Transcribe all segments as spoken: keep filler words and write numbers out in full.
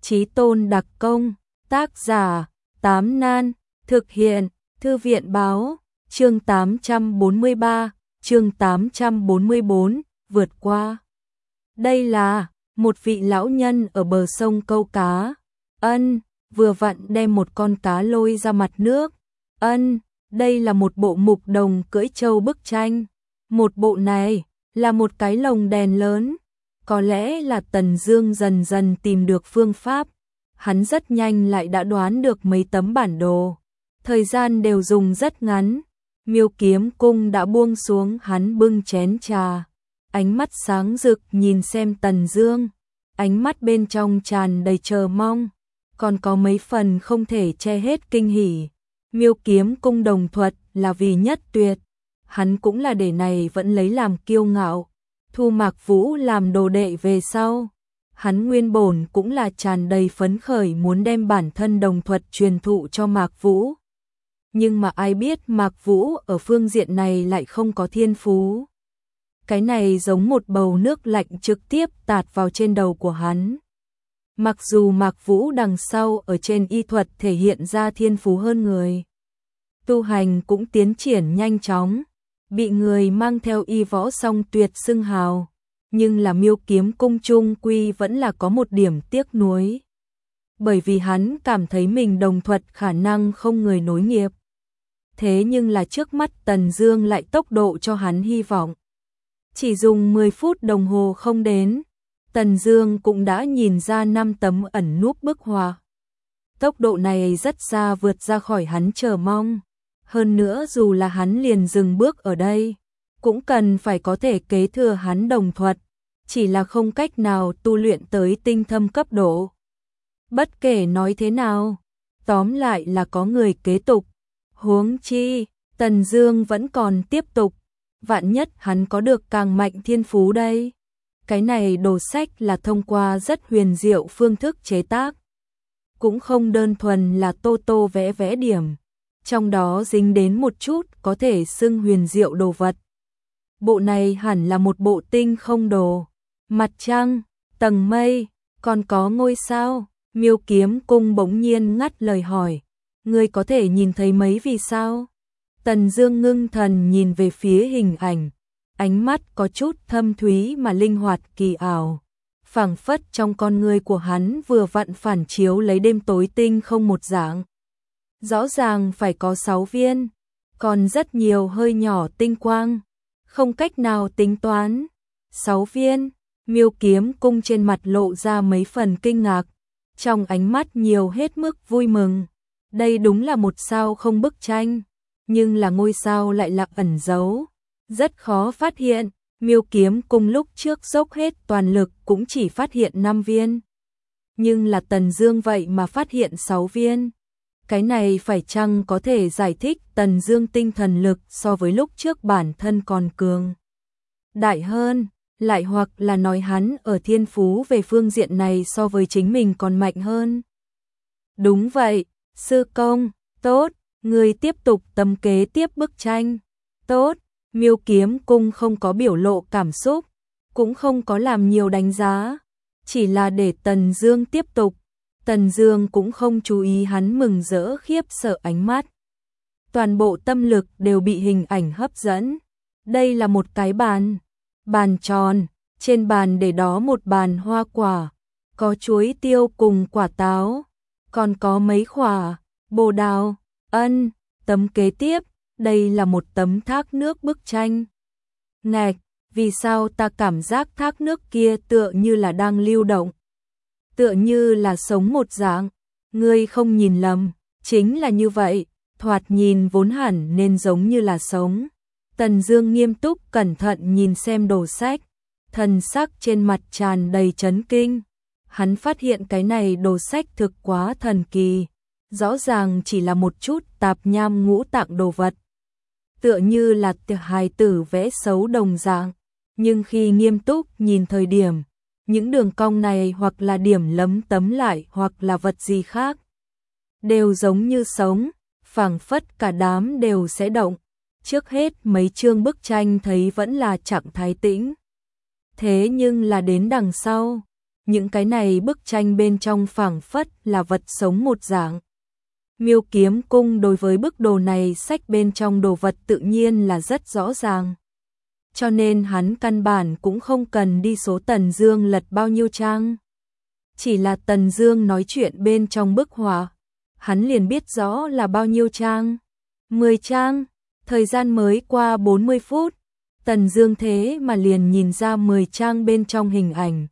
Chí Tôn đặc công, tác giả, Tám Nan, thực hiện, Thư viện báo, chương tám trăm bốn mươi ba, chương tám trăm bốn mươi bốn, vượt qua. Đây là, một vị lão nhân ở bờ sông câu cá. Ân, vừa vặn đem một con cá lôi ra mặt nước. Ân, đây là một bộ mục đồng cưỡi trâu bức tranh. Một bộ này, là một cái lồng đèn lớn. Có lẽ là Tần Dương dần dần tìm được phương pháp. Hắn rất nhanh lại đã đoán được mấy tấm bản đồ. Thời gian đều dùng rất ngắn. Miêu Kiếm Cung đã buông xuống, hắn bưng chén trà. Ánh mắt sáng rực nhìn xem Tần Dương. Ánh mắt bên trong tràn đầy chờ mong. Còn có mấy phần không thể che hết kinh hỉ. Miêu Kiếm Cung đồng thuật là vì nhất tuyệt. Hắn cũng là để này vẫn lấy làm kiêu ngạo. Thu Mạc Vũ làm đồ đệ về sau. Hắn nguyên bổn cũng là tràn đầy phấn khởi muốn đem bản thân đồng thuật truyền thụ cho Mạc Vũ. Nhưng mà ai biết Mạc Vũ ở phương diện này lại không có thiên phú. Cái này giống một bầu nước lạnh trực tiếp tạt vào trên đầu của hắn. Mặc dù Mạc Vũ đằng sau ở trên y thuật thể hiện ra thiên phú hơn người. Tu hành cũng tiến triển nhanh chóng. Bị người mang theo y võ song tuyệt xưng hào. Nhưng là Miêu Kiếm Cung chung quy vẫn là có một điểm tiếc nuối. Bởi vì hắn cảm thấy mình đồng thuật khả năng không người nối nghiệp. Thế nhưng là trước mắt Tần Dương lại tốc độ cho hắn hy vọng. Chỉ dùng mười phút đồng hồ không đến, Tần Dương cũng đã nhìn ra năm tấm ẩn núp bức họa. Tốc độ này rất xa vượt ra khỏi hắn chờ mong. Hơn nữa dù là hắn liền dừng bước ở đây, cũng cần phải có thể kế thừa hắn đồng thuật, chỉ là không cách nào tu luyện tới tinh thâm cấp độ. Bất kể nói thế nào, tóm lại là có người kế tục. Huống chi, Tần Dương vẫn còn tiếp tục, vạn nhất hắn có được càng mạnh thiên phú đây. Cái này đồ sách là thông qua rất huyền diệu phương thức chế tác, cũng không đơn thuần là tô tô vẽ vẽ điểm, trong đó dính đến một chút có thể xưng huyền diệu đồ vật. Bộ này hẳn là một bộ tinh không đồ, mặt trăng, tầng mây, còn có ngôi sao. Miêu Kiếm Cung bỗng nhiên ngắt lời hỏi, ngươi có thể nhìn thấy mấy vì sao? Tần Dương ngưng thần nhìn về phía hình ảnh, ánh mắt có chút thâm thúy mà linh hoạt kỳ ảo, phảng phất trong con người của hắn vừa vặn phản chiếu lấy đêm tối tinh không một dạng. Rõ ràng phải có sáu viên, còn rất nhiều hơi nhỏ tinh quang, không cách nào tính toán. Sáu viên, Miêu Kiếm Cung trên mặt lộ ra mấy phần kinh ngạc, trong ánh mắt nhiều hết mức vui mừng. Đây đúng là một sao không bức tranh, nhưng là ngôi sao lại là ẩn giấu, rất khó phát hiện. Miêu Kiếm Cung lúc trước dốc hết toàn lực cũng chỉ phát hiện năm viên, nhưng là Tần Dương vậy mà phát hiện sáu viên. Cái này phải chăng có thể giải thích Tần Dương tinh thần lực so với lúc trước bản thân còn cường đại hơn, lại hoặc là nói hắn ở thiên phú về phương diện này so với chính mình còn mạnh hơn. Đúng vậy, sư công, tốt, người tiếp tục tấm kế tiếp bức tranh. Tốt, Miêu Kiếm Cung không có biểu lộ cảm xúc, cũng không có làm nhiều đánh giá, chỉ là để Tần Dương tiếp tục. Tần Dương cũng không chú ý hắn mừng rỡ khiếp sợ ánh mắt. Toàn bộ tâm lực đều bị hình ảnh hấp dẫn. Đây là một cái bàn, bàn tròn, trên bàn để đó một bàn hoa quả, có chuối tiêu cùng quả táo, còn có mấy quả bồ đào. Ân, tấm kế tiếp, đây là một tấm thác nước bức tranh. Ngạch, vì sao ta cảm giác thác nước kia tựa như là đang lưu động, tựa như là sống một dạng. Ngươi không nhìn lầm, chính là như vậy, thoạt nhìn vốn hẳn nên giống như là sống. Tần Dương nghiêm túc cẩn thận nhìn xem đồ sách, thần sắc trên mặt tràn đầy chấn kinh. Hắn phát hiện cái này đồ sách thực quá thần kỳ, rõ ràng chỉ là một chút tạp nham ngũ tạng đồ vật, tựa như là hài tử vẽ xấu đồng dạng, nhưng khi nghiêm túc nhìn thời điểm, những đường cong này hoặc là điểm lấm tấm lại hoặc là vật gì khác, đều giống như sống, phảng phất cả đám đều sẽ động. Trước hết mấy chương bức tranh thấy vẫn là trạng thái tĩnh. Thế nhưng là đến đằng sau, những cái này bức tranh bên trong phảng phất là vật sống một dạng. Miêu Kiếm Cung đối với bức đồ này sách bên trong đồ vật tự nhiên là rất rõ ràng. Cho nên hắn căn bản cũng không cần đi số Tần Dương lật bao nhiêu trang. Chỉ là Tần Dương nói chuyện bên trong bức họa, hắn liền biết rõ là bao nhiêu trang. mười trang, thời gian mới qua bốn mươi phút, Tần Dương thế mà liền nhìn ra mười trang bên trong hình ảnh.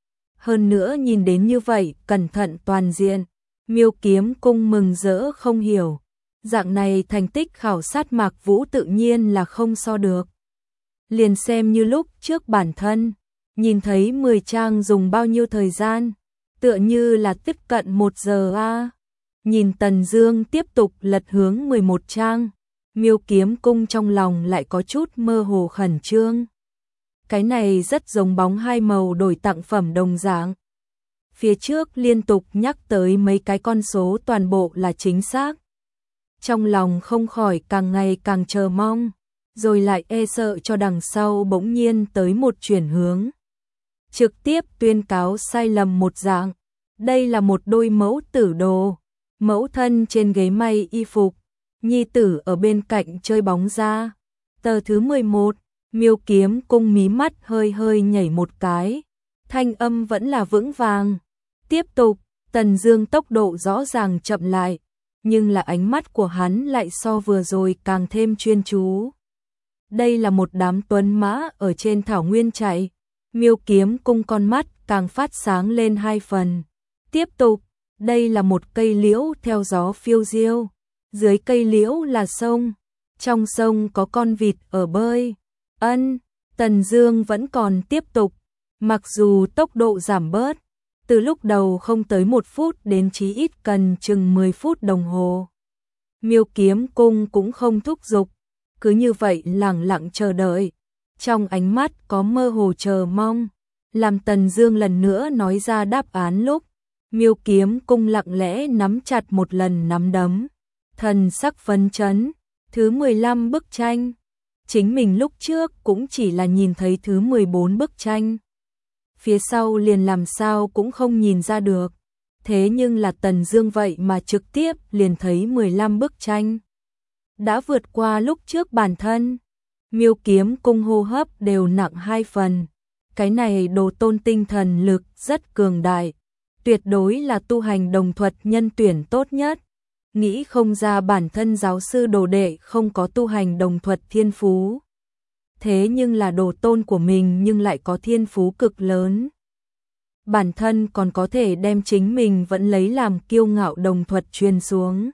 Hơn nữa nhìn đến như vậy, cẩn thận toàn diện, Miêu Kiếm Cung mừng rỡ không hiểu. Dạng này thành tích khảo sát Mạc Vũ tự nhiên là không so được. Liền xem như lúc trước bản thân, nhìn thấy mười trang dùng bao nhiêu thời gian, tựa như là tiếp cận một giờ a. Nhìn Tần Dương tiếp tục lật hướng mười một trang, Miêu Kiếm Cung trong lòng lại có chút mơ hồ khẩn trương. Cái này rất giống bóng hai màu đổi tặng phẩm đồng dạng. Phía trước liên tục nhắc tới mấy cái con số toàn bộ là chính xác. Trong lòng không khỏi càng ngày càng chờ mong, rồi lại e sợ cho đằng sau bỗng nhiên tới một chuyển hướng. Trực tiếp tuyên cáo sai lầm một dạng. Đây là một đôi mẫu tử đồ, mẫu thân trên ghế may y phục, nhi tử ở bên cạnh chơi bóng ra. Tờ thứ mười một, Miêu Kiếm Cung mí mắt hơi hơi nhảy một cái, thanh âm vẫn là vững vàng. Tiếp tục, Tần Dương tốc độ rõ ràng chậm lại, nhưng là ánh mắt của hắn lại so vừa rồi càng thêm chuyên chú. Đây là một đám tuấn mã ở trên thảo nguyên chạy, Miêu Kiếm Cung con mắt càng phát sáng lên hai phần. Tiếp tục, đây là một cây liễu theo gió phiêu diêu, dưới cây liễu là sông, trong sông có con vịt ở bơi. Ân, Tần Dương vẫn còn tiếp tục, mặc dù tốc độ giảm bớt, từ lúc đầu không tới một phút đến chí ít cần chừng mười phút đồng hồ. Miêu Kiếm Cung cũng không thúc giục, cứ như vậy lặng lặng chờ đợi, trong ánh mắt có mơ hồ chờ mong. Làm Tần Dương lần nữa nói ra đáp án lúc, Miêu Kiếm Cung lặng lẽ nắm chặt một lần nắm đấm, thần sắc phấn chấn. Thứ mười lăm bức tranh, chính mình lúc trước cũng chỉ là nhìn thấy thứ mười bốn bức tranh. Phía sau liền làm sao cũng không nhìn ra được. Thế nhưng là Tần Dương vậy mà trực tiếp liền thấy mười lăm bức tranh. Đã vượt qua lúc trước bản thân. Miêu Kiếm Cung hô hấp đều nặng hai phần. Cái này đồ tôn tinh thần lực rất cường đại, tuyệt đối là tu hành đồng thuật nhân tuyển tốt nhất. Nghĩ không ra bản thân giáo sư đồ đệ không có tu hành đồng thuật thiên phú. Thế nhưng là đồ tôn của mình nhưng lại có thiên phú cực lớn. Bản thân còn có thể đem chính mình vẫn lấy làm kiêu ngạo đồng thuật truyền xuống.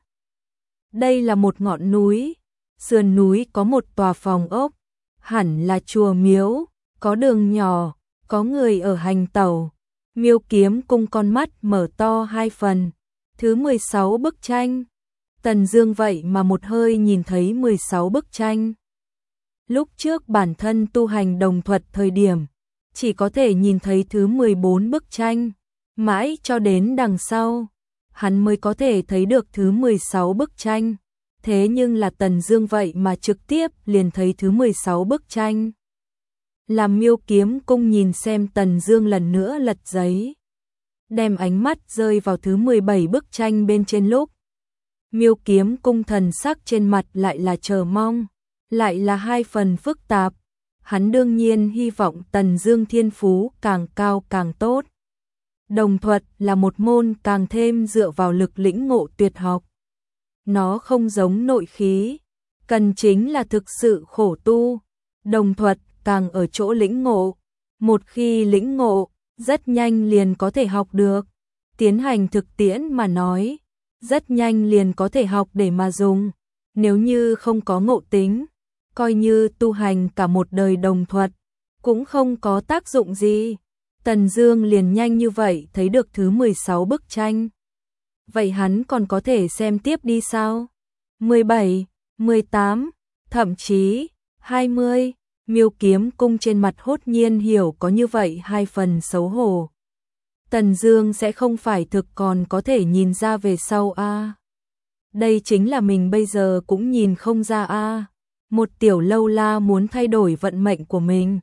Đây là một ngọn núi, sườn núi có một tòa phòng ốc, hẳn là chùa miếu, có đường nhỏ, có người ở hành tẩu. Miêu Kiếm Cung con mắt mở to hai phần. Thứ mười sáu bức tranh. Tần Dương vậy mà một hơi nhìn thấy mười sáu bức tranh. Lúc trước bản thân tu hành đồng thuật thời điểm, chỉ có thể nhìn thấy thứ mười bốn bức tranh, mãi cho đến đằng sau, hắn mới có thể thấy được thứ mười sáu bức tranh. Thế nhưng là Tần Dương vậy mà trực tiếp liền thấy thứ mười sáu bức tranh. Làm Miêu Kiếm Cung nhìn xem Tần Dương lần nữa lật giấy, đem ánh mắt rơi vào thứ mười bảy bức tranh bên trên lúc, Miêu Kiếm Cung thần sắc trên mặt lại là chờ mong, lại là hai phần phức tạp. Hắn đương nhiên hy vọng Tần Dương thiên phú càng cao càng tốt. Đồng thuật là một môn càng thêm dựa vào lực lĩnh ngộ tuyệt học. Nó không giống nội khí, cần chính là thực sự khổ tu. Đồng thuật càng ở chỗ lĩnh ngộ, một khi lĩnh ngộ, rất nhanh liền có thể học được. Tiến hành thực tiễn mà nói, rất nhanh liền có thể học để mà dùng. Nếu như không có ngộ tính, coi như tu hành cả một đời đồng thuật, cũng không có tác dụng gì. Tần Dương liền nhanh như vậy thấy được thứ mười sáu bức tranh. Vậy hắn còn có thể xem tiếp đi sao? mười bảy, mười tám, thậm chí hai mươi. Miêu Kiếm Cung trên mặt hốt nhiên hiểu có như vậy hai phần xấu hổ. Tần Dương sẽ không phải thực còn có thể nhìn ra về sau a. À. Đây chính là mình bây giờ cũng nhìn không ra a. À. Một tiểu lâu la muốn thay đổi vận mệnh của mình,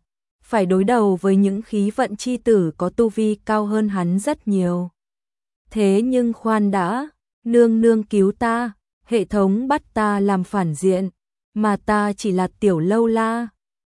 phải đối đầu với những khí vận chi tử có tu vi cao hơn hắn rất nhiều. Thế nhưng khoan đã, nương nương cứu ta, hệ thống bắt ta làm phản diện, mà ta chỉ là tiểu lâu la,